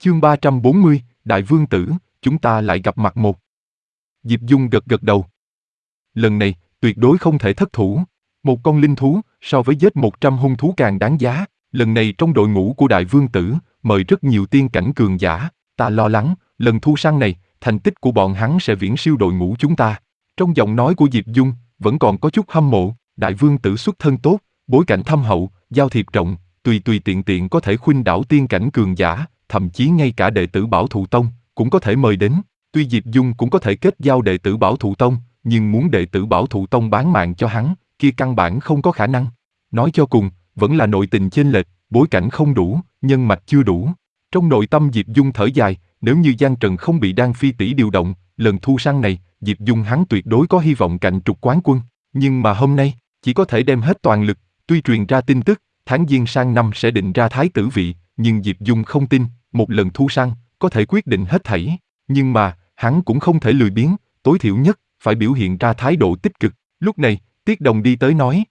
Chương 340, Đại Vương Tử, chúng ta lại gặp mặt một. Diệp Dung gật gật đầu. Lần này, tuyệt đối không thể thất thủ. Một con linh thú, so với giết 100 hung thú càng đáng giá. Lần này trong đội ngũ của Đại Vương Tử, mời rất nhiều tiên cảnh cường giả. Ta lo lắng, lần thu săn này, thành tích của bọn hắn sẽ viễn siêu đội ngũ chúng ta. Trong giọng nói của Diệp Dung, vẫn còn có chút hâm mộ. Đại Vương Tử xuất thân tốt, bối cảnh thâm hậu, giao thiệp rộng, tùy tùy tiện có thể khuynh đảo tiên cảnh cường giả, thậm chí ngay cả đệ tử Bảo Thụ Tông cũng có thể mời đến. Tuy Diệp Dung cũng có thể kết giao đệ tử Bảo Thụ Tông, nhưng muốn đệ tử Bảo Thụ Tông bán mạng cho hắn, kia căn bản không có khả năng. Nói cho cùng, vẫn là nội tình chênh lệch, bối cảnh không đủ, nhân mạch chưa đủ. Trong nội tâm Diệp Dung thở dài, nếu như Giang Trần không bị Đan Phi tỷ điều động, lần thu săn này, Diệp Dung hắn tuyệt đối có hy vọng cạnh trục quán quân. Nhưng mà hôm nay, chỉ có thể đem hết toàn lực. Tuy truyền ra tin tức, tháng Giêng sang năm sẽ định ra thái tử vị, nhưng Diệp Dung không tin, một lần thu săn, có thể quyết định hết thảy. Nhưng mà, hắn cũng không thể lười biếng, tối thiểu nhất, phải biểu hiện ra thái độ tích cực. Lúc này, Tiết Đồng đi tới nói.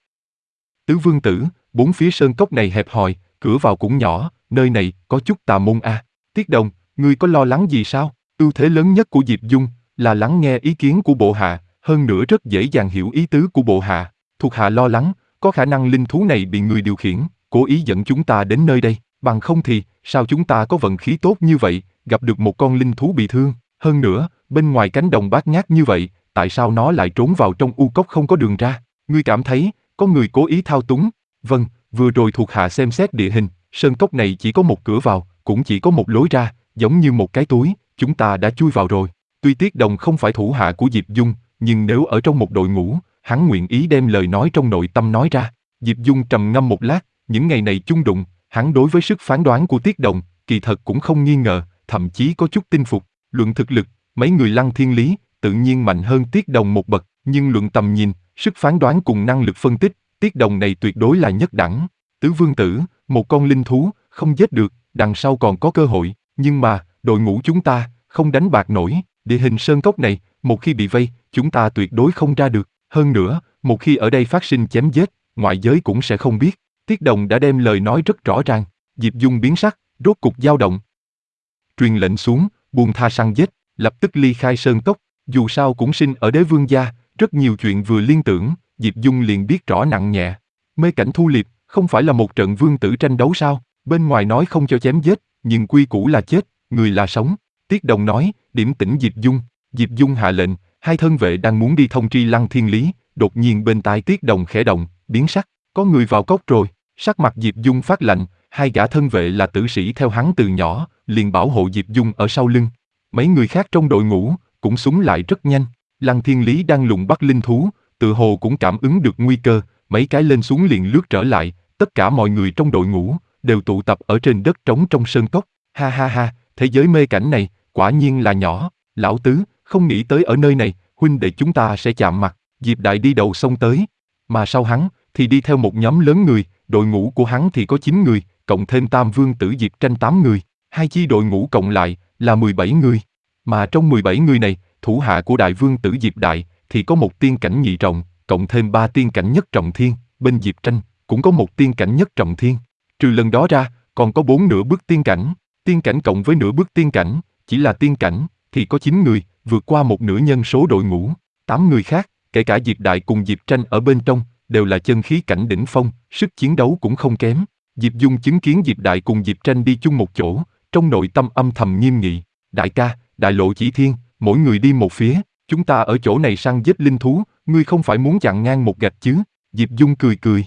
Tứ Vương Tử, bốn phía sơn cốc này hẹp hòi, cửa vào cũng nhỏ, nơi này có chút tà môn a. Tiết Đồng, ngươi có lo lắng gì sao? Ưu thế lớn nhất của Diệp Dung là lắng nghe ý kiến của bộ hạ, hơn nữa rất dễ dàng hiểu ý tứ của bộ hạ. Thuộc hạ lo lắng, có khả năng linh thú này bị người điều khiển, cố ý dẫn chúng ta đến nơi đây, bằng không thì, sao chúng ta có vận khí tốt như vậy, gặp được một con linh thú bị thương, hơn nữa, bên ngoài cánh đồng bát ngát như vậy, tại sao nó lại trốn vào trong u cốc không có đường ra? Ngươi cảm thấy, có người cố ý thao túng? Vâng, vừa rồi thuộc hạ xem xét địa hình, sơn cốc này chỉ có một cửa vào, cũng chỉ có một lối ra, giống như một cái túi, chúng ta đã chui vào rồi. Tuy Tiết Đồng không phải thủ hạ của Diệp Dung, nhưng nếu ở trong một đội ngũ, hắn nguyện ý đem lời nói trong nội tâm nói ra. Diệp Dung trầm ngâm một lát, những ngày này chung đụng, hắn đối với sức phán đoán của Tiết Đồng, kỳ thật cũng không nghi ngờ, thậm chí có chút tin phục. Luận thực lực, mấy người Lăng Thiên Lý, tự nhiên mạnh hơn Tiết Đồng một bậc, nhưng luận tầm nhìn, sức phán đoán cùng năng lực phân tích, Tiết Đồng này tuyệt đối là nhất đẳng. Tứ Vương Tử, một con linh thú, không giết được, đằng sau còn có cơ hội, nhưng mà, đội ngũ chúng ta, không đánh bạc nổi, địa hình sơn cốc này, một khi bị vây, chúng ta tuyệt đối không ra được. Hơn nữa, một khi ở đây phát sinh chém giết, ngoại giới cũng sẽ không biết. Tiết Đồng đã đem lời nói rất rõ ràng. Diệp Dung biến sắc, rốt cục dao động. Truyền lệnh xuống, buông tha săn giết, lập tức ly khai sơn cốc. Dù sao cũng sinh ở Đế Vương gia, rất nhiều chuyện vừa liên tưởng, Diệp Dung liền biết rõ nặng nhẹ. Mê cảnh thu liệp, không phải là một trận vương tử tranh đấu sao? Bên ngoài nói không cho chém giết, nhưng quy củ là chết, người là sống. Tiết Đồng nói, điểm tĩnh Diệp Dung. Diệp Dung hạ lệnh, hai thân vệ đang muốn đi thông tri Lăng Thiên Lý, đột nhiên bên tai Tiết Đồng khẽ động, biến sắc, có người vào cốc rồi. Sắc mặt Diệp Dung phát lạnh, hai gã thân vệ là tử sĩ theo hắn từ nhỏ, liền bảo hộ Diệp Dung ở sau lưng. Mấy người khác trong đội ngũ cũng súng lại rất nhanh. Lăng Thiên Lý đang lùng bắt linh thú, tự hồ cũng cảm ứng được nguy cơ, mấy cái lên xuống liền lướt trở lại. Tất cả mọi người trong đội ngũ đều tụ tập ở trên đất trống trong sơn cốc. Ha ha ha, thế giới mê cảnh này quả nhiên là nhỏ. Lão Tứ, không nghĩ tới ở nơi này, huynh đệ chúng ta sẽ chạm mặt. Diệp Đại đi đầu xông tới, mà sau hắn thì đi theo một nhóm lớn người. Đội ngũ của hắn thì có 9 người, cộng thêm Tam Vương Tử Diệp Tranh 8 người. Hai chi đội ngũ cộng lại là 17 người. Mà trong 17 người này, thủ hạ của Đại Vương Tử Diệp Đại thì có một tiên cảnh nhị trọng, cộng thêm 3 tiên cảnh nhất trọng thiên. Bên Diệp Tranh cũng có một tiên cảnh nhất trọng thiên. Trừ lần đó ra, còn có 4 nửa bước tiên cảnh. Tiên cảnh cộng với nửa bước tiên cảnh, chỉ là tiên cảnh thì có 9 người, vượt qua một nửa nhân số đội ngũ. 8 người khác, kể cả Diệp Đại cùng Diệp Tranh ở bên trong, đều là chân khí cảnh đỉnh phong, sức chiến đấu cũng không kém. Diệp Dung chứng kiến Diệp Đại cùng Diệp Tranh đi chung một chỗ, trong nội tâm âm thầm nghiêm nghị. Đại ca, đại lộ chỉ thiên, mỗi người đi một phía, chúng ta ở chỗ này săn giết linh thú, ngươi không phải muốn chặn ngang một gạch chứ? Diệp Dung cười cười.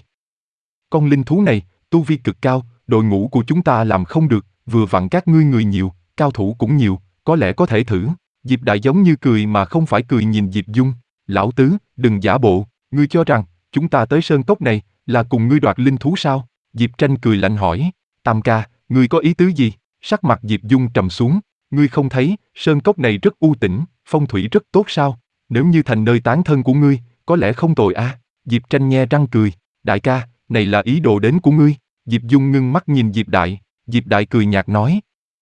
Con linh thú này, tu vi cực cao, đội ngũ của chúng ta làm không được, vừa vặn các ngươi người nhiều, cao thủ cũng nhiều, có lẽ có thể thử. Diệp Đại giống như cười mà không phải cười nhìn Diệp Dung. Lão Tứ, đừng giả bộ, ngươi cho rằng, chúng ta tới sơn cốc này, là cùng ngươi đoạt linh thú sao? Diệp Tranh cười lạnh hỏi. Tam ca, ngươi có ý tứ gì? Sắc mặt Diệp Dung trầm xuống. Ngươi không thấy, sơn cốc này rất u tĩnh, phong thủy rất tốt sao? Nếu như thành nơi tán thân của ngươi, có lẽ không tồi à? Diệp Tranh nhe răng cười. Đại ca, này là ý đồ đến của ngươi. Diệp Dung ngưng mắt nhìn Diệp Đại. Diệp Đại cười nhạt nói.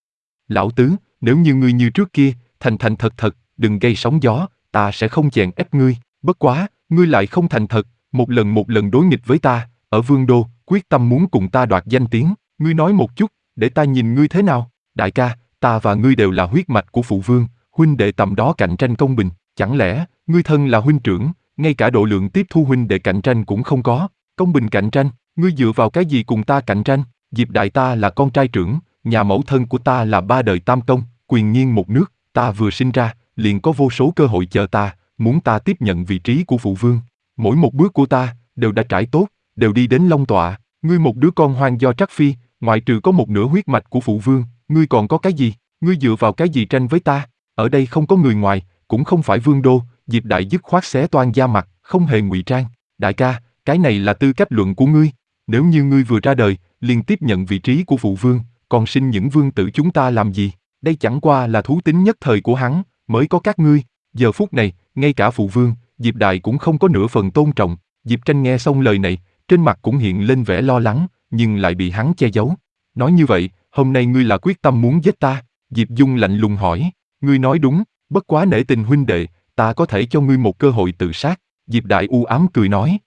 Lão Tứ, nếu như ngươi như trước kia, thành thật, đừng gây sóng gió, ta sẽ không chèn ép ngươi. Bất quá, ngươi lại không thành thật, một lần đối nghịch với ta, ở Vương Đô, quyết tâm muốn cùng ta đoạt danh tiếng. Ngươi nói một chút, để ta nhìn ngươi thế nào. Đại ca, ta và ngươi đều là huyết mạch của phụ vương, huynh đệ tầm đó cạnh tranh công bình, chẳng lẽ, ngươi thân là huynh trưởng, ngay cả độ lượng tiếp thu huynh đệ cạnh tranh cũng không có, công bình cạnh tranh, ngươi dựa vào cái gì cùng ta cạnh tranh? Diệp đại ta là con trai trưởng, nhà mẫu thân của ta là 3 đời tam công, quyền nhiên một nước, ta vừa sinh ra, liền có vô số cơ hội chờ ta, muốn ta tiếp nhận vị trí của phụ vương. Mỗi một bước của ta, đều đã trải tốt, đều đi đến long tọa, ngươi một đứa con hoang do trắc phi, ngoại trừ có một nửa huyết mạch của phụ vương, ngươi còn có cái gì, ngươi dựa vào cái gì tranh với ta, ở đây không có người ngoài, cũng không phải vương đô, Diệp đại dứt khoát xé toang da mặt, không hề ngụy trang, đại ca, cái này là tư cách luận của ngươi, nếu như ngươi vừa ra đời, liền tiếp nhận vị trí của phụ vương, còn sinh những vương tử chúng ta làm gì, đây chẳng qua là thú tính nhất thời của hắn, mới có các ngươi, giờ phút này, ngay cả phụ vương, Diệp đại cũng không có nửa phần tôn trọng, Diệp Tranh nghe xong lời này, trên mặt cũng hiện lên vẻ lo lắng, nhưng lại bị hắn che giấu. Nói như vậy, hôm nay ngươi là quyết tâm muốn giết ta? Diệp Dung lạnh lùng hỏi. Ngươi nói đúng, bất quá nể tình huynh đệ, ta có thể cho ngươi một cơ hội tự sát. Diệp Đại u ám cười nói.